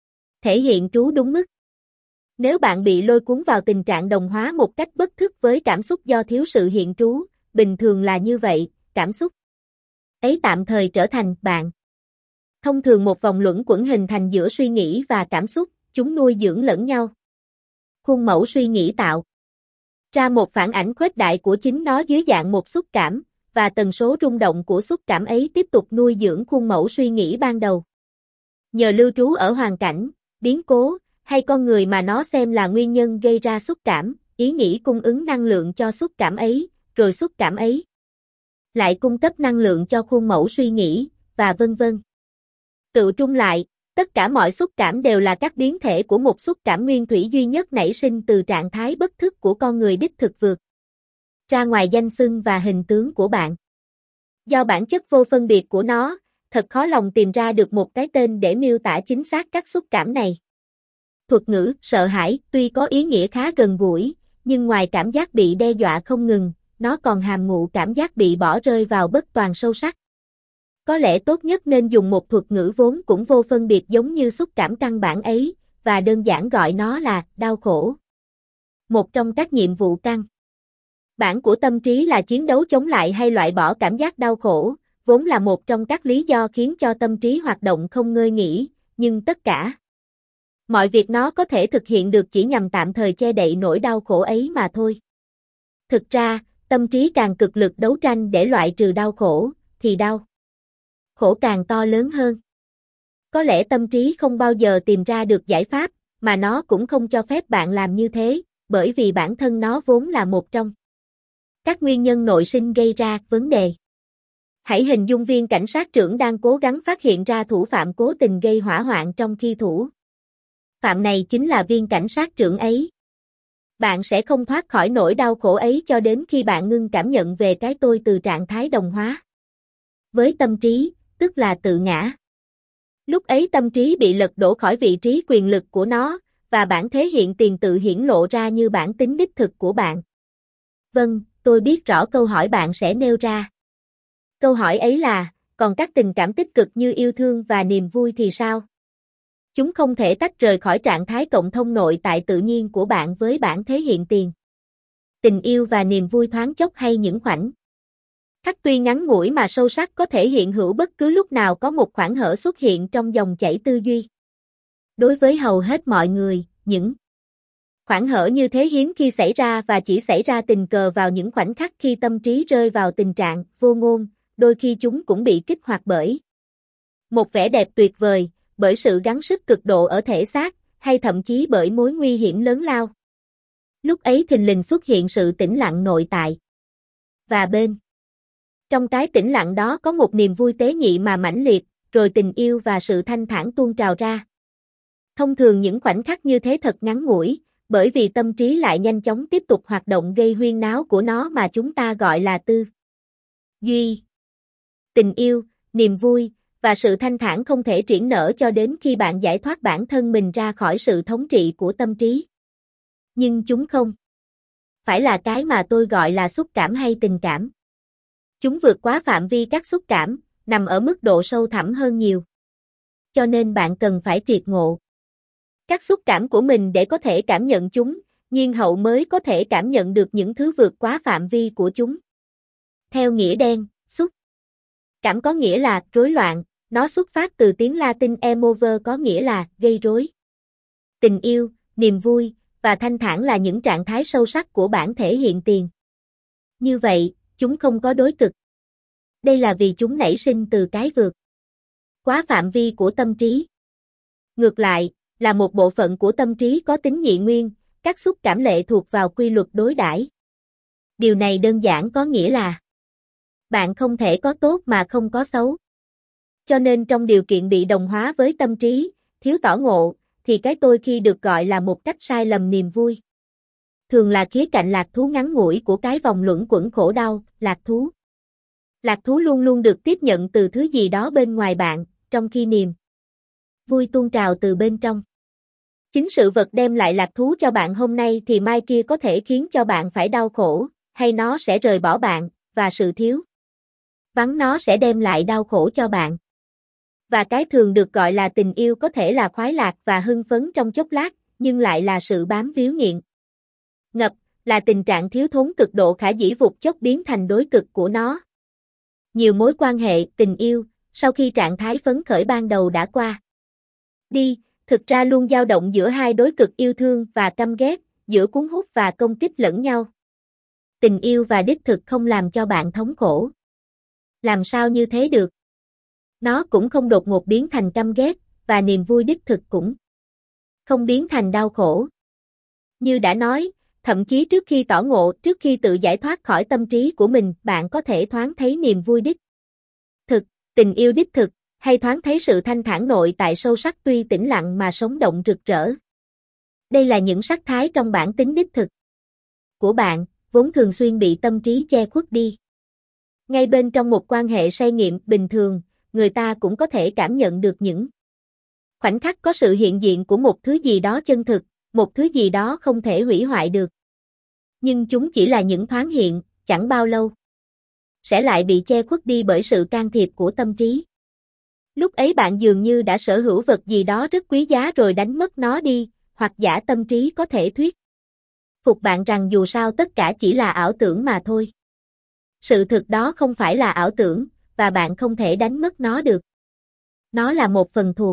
thể hiện trú đúng mức. Nếu bạn bị lôi cuốn vào tình trạng đồng hóa một cách bất thức với cảm xúc do thiếu sự hiện trú, bình thường là như vậy, cảm xúc ấy tạm thời trở thành bạn. Thông thường một vòng luẩn quẩn hình thành giữa suy nghĩ và cảm xúc, chúng nuôi dưỡng lẫn nhau. Khuôn mẫu suy nghĩ tạo ra một phản ảnh khuếch đại của chính nó dưới dạng một xúc cảm, và tần số rung động của xúc cảm ấy tiếp tục nuôi dưỡng khuôn mẫu suy nghĩ ban đầu. Nhờ lưu trú ở hoàn cảnh, biến cố, hay con người mà nó xem là nguyên nhân gây ra xúc cảm, ý nghĩ cung ứng năng lượng cho xúc cảm ấy, rồi xúc cảm ấy lại cung cấp năng lượng cho khuôn mẫu suy nghĩ, và vân vân. Tự trung lại, tất cả mọi xúc cảm đều là các biến thể của một xúc cảm nguyên thủy duy nhất nảy sinh từ trạng thái bất thức của con người đích thực vượt ra ngoài danh xưng và hình tướng của bạn. Do bản chất vô phân biệt của nó, thật khó lòng tìm ra được một cái tên để miêu tả chính xác các xúc cảm này. Thuật ngữ sợ hãi tuy có ý nghĩa khá gần gũi, nhưng ngoài cảm giác bị đe dọa không ngừng, nó còn hàm ngụ cảm giác bị bỏ rơi vào bất toàn sâu sắc. Có lẽ tốt nhất nên dùng một thuật ngữ vốn cũng vô phân biệt giống như xúc cảm căn bản ấy, và đơn giản gọi nó là đau khổ. Một trong các nhiệm vụ căn bản của tâm trí là chiến đấu chống lại hay loại bỏ cảm giác đau khổ, vốn là một trong các lý do khiến cho tâm trí hoạt động không ngơi nghỉ, nhưng tất cả mọi việc nó có thể thực hiện được chỉ nhằm tạm thời che đậy nỗi đau khổ ấy mà thôi. Thực ra, tâm trí càng cực lực đấu tranh để loại trừ đau khổ, thì đau khổ càng to lớn hơn. Có lẽ tâm trí không bao giờ tìm ra được giải pháp, mà nó cũng không cho phép bạn làm như thế, bởi vì bản thân nó vốn là một trong các nguyên nhân nội sinh gây ra vấn đề. Hãy hình dung viên cảnh sát trưởng đang cố gắng phát hiện ra thủ phạm cố tình gây hỏa hoạn trong khi thủ phạm này chính là viên cảnh sát trưởng ấy. Bạn sẽ không thoát khỏi nỗi đau khổ ấy cho đến khi bạn ngưng cảm nhận về cái tôi từ trạng thái đồng hóa với tâm trí, tức là tự ngã. Lúc ấy tâm trí bị lật đổ khỏi vị trí quyền lực của nó, và bản thế hiện tiền tự hiển lộ ra như bản tính đích thực của bạn. Vâng, tôi biết rõ câu hỏi bạn sẽ nêu ra. Câu hỏi ấy là, còn các tình cảm tích cực như yêu thương và niềm vui thì sao? Chúng không thể tách rời khỏi trạng thái cộng thông nội tại tự nhiên của bạn với bản thế hiện tiền. Tình yêu và niềm vui thoáng chốc hay những khoảnh khắc tuy ngắn ngủi mà sâu sắc có thể hiện hữu bất cứ lúc nào có một khoảng hở xuất hiện trong dòng chảy tư duy. Đối với hầu hết mọi người, những khoảng hở như thế hiếm khi xảy ra và chỉ xảy ra tình cờ vào những khoảnh khắc khi tâm trí rơi vào tình trạng vô ngôn, đôi khi chúng cũng bị kích hoạt bởi một vẻ đẹp tuyệt vời, bởi sự gắng sức cực độ ở thể xác, hay thậm chí bởi mối nguy hiểm lớn lao. Lúc ấy thình lình xuất hiện sự tĩnh lặng nội tại. Và bên trong cái tĩnh lặng đó có một niềm vui tế nhị mà mãnh liệt, rồi tình yêu và sự thanh thản tuôn trào ra. Thông thường những khoảnh khắc như thế thật ngắn ngủi, bởi vì tâm trí lại nhanh chóng tiếp tục hoạt động gây huyên náo của nó mà chúng ta gọi là tư duy. Tình yêu, niềm vui, và sự thanh thản không thể triển nở cho đến khi bạn giải thoát bản thân mình ra khỏi sự thống trị của tâm trí. Nhưng chúng không phải là cái mà tôi gọi là xúc cảm hay tình cảm. Chúng vượt quá phạm vi các xúc cảm, nằm ở mức độ sâu thẳm hơn nhiều. Cho nên bạn cần phải triệt ngộ các xúc cảm của mình để có thể cảm nhận chúng, nhiên hậu mới có thể cảm nhận được những thứ vượt quá phạm vi của chúng. Theo nghĩa đen, xúc cảm có nghĩa là rối loạn, nó xuất phát từ tiếng Latin emover có nghĩa là gây rối. Tình yêu, niềm vui, và thanh thản là những trạng thái sâu sắc của bản thể hiện tiền. Như vậy, chúng không có đối cực. Đây là vì chúng nảy sinh từ cái vượt quá phạm vi của tâm trí. Ngược lại, là một bộ phận của tâm trí có tính nhị nguyên, các xúc cảm lệ thuộc vào quy luật đối đãi. Điều này đơn giản có nghĩa là bạn không thể có tốt mà không có xấu. Cho nên trong điều kiện bị đồng hóa với tâm trí, thiếu tỏ ngộ, thì cái tôi khi được gọi là một cách sai lầm niềm vui. Thường là khía cạnh lạc thú ngắn ngủi của cái vòng luẩn quẩn khổ đau, lạc thú. Lạc thú luôn luôn được tiếp nhận từ thứ gì đó bên ngoài bạn, trong khi niềm vui tuôn trào từ bên trong. Chính sự vật đem lại lạc thú cho bạn hôm nay thì mai kia có thể khiến cho bạn phải đau khổ, hay nó sẽ rời bỏ bạn, và sự thiếu vắng nó sẽ đem lại đau khổ cho bạn. Và cái thường được gọi là tình yêu có thể là khoái lạc và hưng phấn trong chốc lát, nhưng lại là sự bám víu nghiện ngập, là tình trạng thiếu thốn cực độ khả dĩ vụt chốc biến thành đối cực của nó. Nhiều mối quan hệ, tình yêu, sau khi trạng thái phấn khởi ban đầu đã qua đi, thực ra luôn dao động giữa hai đối cực yêu thương và căm ghét, giữa cuốn hút và công kích lẫn nhau. Tình yêu và đích thực không làm cho bạn thống khổ. Làm sao như thế được? Nó cũng không đột ngột biến thành căm ghét, và niềm vui đích thực cũng không biến thành đau khổ. Như đã nói, thậm chí trước khi tỏ ngộ, trước khi tự giải thoát khỏi tâm trí của mình, bạn có thể thoáng thấy niềm vui đích thực, tình yêu đích thực, hay thoáng thấy sự thanh thản nội tại sâu sắc tuy tĩnh lặng mà sống động rực rỡ. Đây là những sắc thái trong bản tính đích thực của bạn, vốn thường xuyên bị tâm trí che khuất đi. Ngay bên trong một quan hệ say nghiện bình thường, người ta cũng có thể cảm nhận được những khoảnh khắc có sự hiện diện của một thứ gì đó chân thực, một thứ gì đó không thể hủy hoại được. Nhưng chúng chỉ là những thoáng hiện, chẳng bao lâu sẽ lại bị che khuất đi bởi sự can thiệp của tâm trí. Lúc ấy bạn dường như đã sở hữu vật gì đó rất quý giá rồi đánh mất nó đi, hoặc giả tâm trí có thể thuyết phục bạn rằng dù sao tất cả chỉ là ảo tưởng mà thôi. Sự thực đó không phải là ảo tưởng, và bạn không thể đánh mất nó được. Nó là một phần thuộc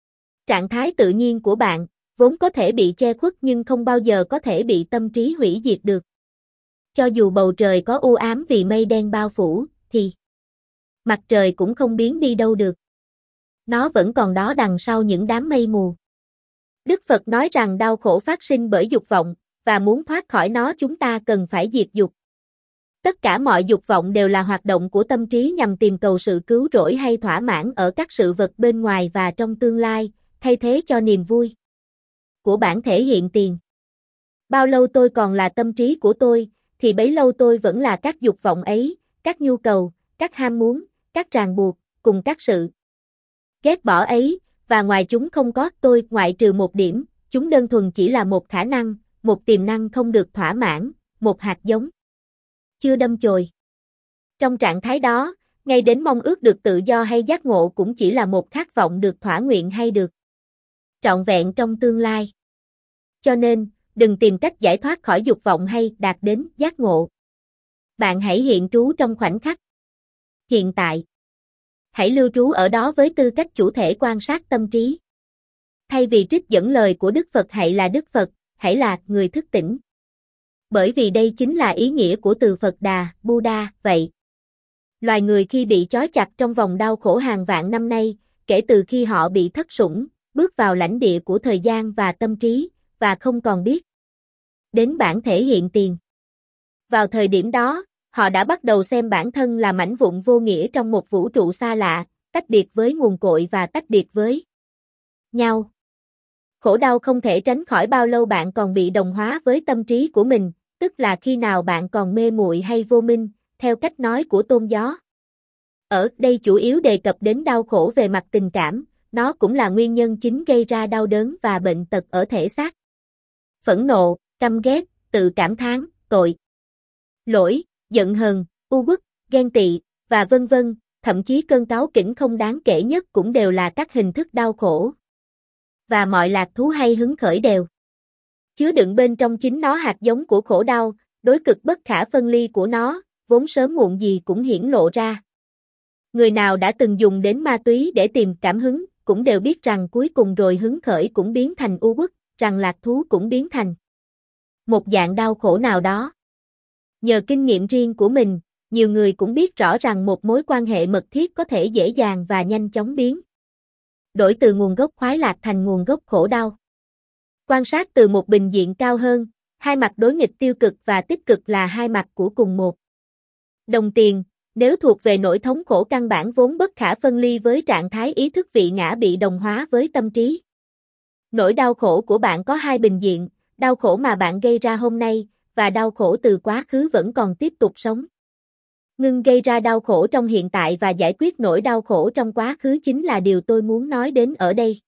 trạng thái tự nhiên của bạn, vốn có thể bị che khuất nhưng không bao giờ có thể bị tâm trí hủy diệt được. Cho dù bầu trời có u ám vì mây đen bao phủ, thì mặt trời cũng không biến đi đâu được. Nó vẫn còn đó đằng sau những đám mây mù. Đức Phật nói rằng đau khổ phát sinh bởi dục vọng, và muốn thoát khỏi nó chúng ta cần phải diệt dục. Tất cả mọi dục vọng đều là hoạt động của tâm trí nhằm tìm cầu sự cứu rỗi hay thỏa mãn ở các sự vật bên ngoài và trong tương lai, thay thế cho niềm vui của bản thể hiện tiền. Bao lâu tôi còn là tâm trí của tôi, thì bấy lâu tôi vẫn là các dục vọng ấy, các nhu cầu, các ham muốn, các ràng buộc, cùng các sự ghét bỏ ấy, và ngoài chúng không có tôi, ngoại trừ một điểm, chúng đơn thuần chỉ là một khả năng, một tiềm năng không được thỏa mãn, một hạt giống chưa đâm chồi. Trong trạng thái đó, ngay đến mong ước được tự do hay giác ngộ cũng chỉ là một khát vọng được thỏa nguyện hay được trọn vẹn trong tương lai. Cho nên, đừng tìm cách giải thoát khỏi dục vọng hay đạt đến giác ngộ. Bạn hãy hiện trú trong khoảnh khắc hiện tại. Hãy lưu trú ở đó với tư cách chủ thể quan sát tâm trí. Thay vì trích dẫn lời của Đức Phật hãy là Đức Phật, hãy là người thức tỉnh. Bởi vì đây chính là ý nghĩa của từ Phật Đà, Buddha, vậy. Loài người khi bị trói chặt trong vòng đau khổ hàng vạn năm nay, kể từ khi họ bị thất sủng, bước vào lãnh địa của thời gian và tâm trí, và không còn biết đến bản thể hiện tiền. Vào thời điểm đó, họ đã bắt đầu xem bản thân là mảnh vụn vô nghĩa trong một vũ trụ xa lạ, tách biệt với nguồn cội và tách biệt với nhau. Khổ đau không thể tránh khỏi bao lâu bạn còn bị đồng hóa với tâm trí của mình, tức là khi nào bạn còn mê muội hay vô minh, theo cách nói của Tôn Gió. Ở đây chủ yếu đề cập đến đau khổ về mặt tình cảm, nó cũng là nguyên nhân chính gây ra đau đớn và bệnh tật ở thể xác. Phẫn nộ, căm ghét, tự cảm thán, tội lỗi, giận hờn, u uất, ghen tị, và vân vân, thậm chí cơn cáu kỉnh không đáng kể nhất cũng đều là các hình thức đau khổ. Và mọi lạc thú hay hứng khởi đều chứa đựng bên trong chính nó hạt giống của khổ đau, đối cực bất khả phân ly của nó, vốn sớm muộn gì cũng hiển lộ ra. Người nào đã từng dùng đến ma túy để tìm cảm hứng, cũng đều biết rằng cuối cùng rồi hứng khởi cũng biến thành u uất, rằng lạc thú cũng biến thành một dạng đau khổ nào đó. Nhờ kinh nghiệm riêng của mình, nhiều người cũng biết rõ rằng một mối quan hệ mật thiết có thể dễ dàng và nhanh chóng biến đổi từ nguồn gốc khoái lạc thành nguồn gốc khổ đau. Quan sát từ một bình diện cao hơn, hai mặt đối nghịch tiêu cực và tích cực là hai mặt của cùng một đồng tiền, nếu thuộc về nỗi thống khổ căn bản vốn bất khả phân ly với trạng thái ý thức vị ngã bị đồng hóa với tâm trí. Nỗi đau khổ của bạn có hai bình diện, đau khổ mà bạn gây ra hôm nay, và đau khổ từ quá khứ vẫn còn tiếp tục sống. Ngưng gây ra đau khổ trong hiện tại và giải quyết nỗi đau khổ trong quá khứ chính là điều tôi muốn nói đến ở đây.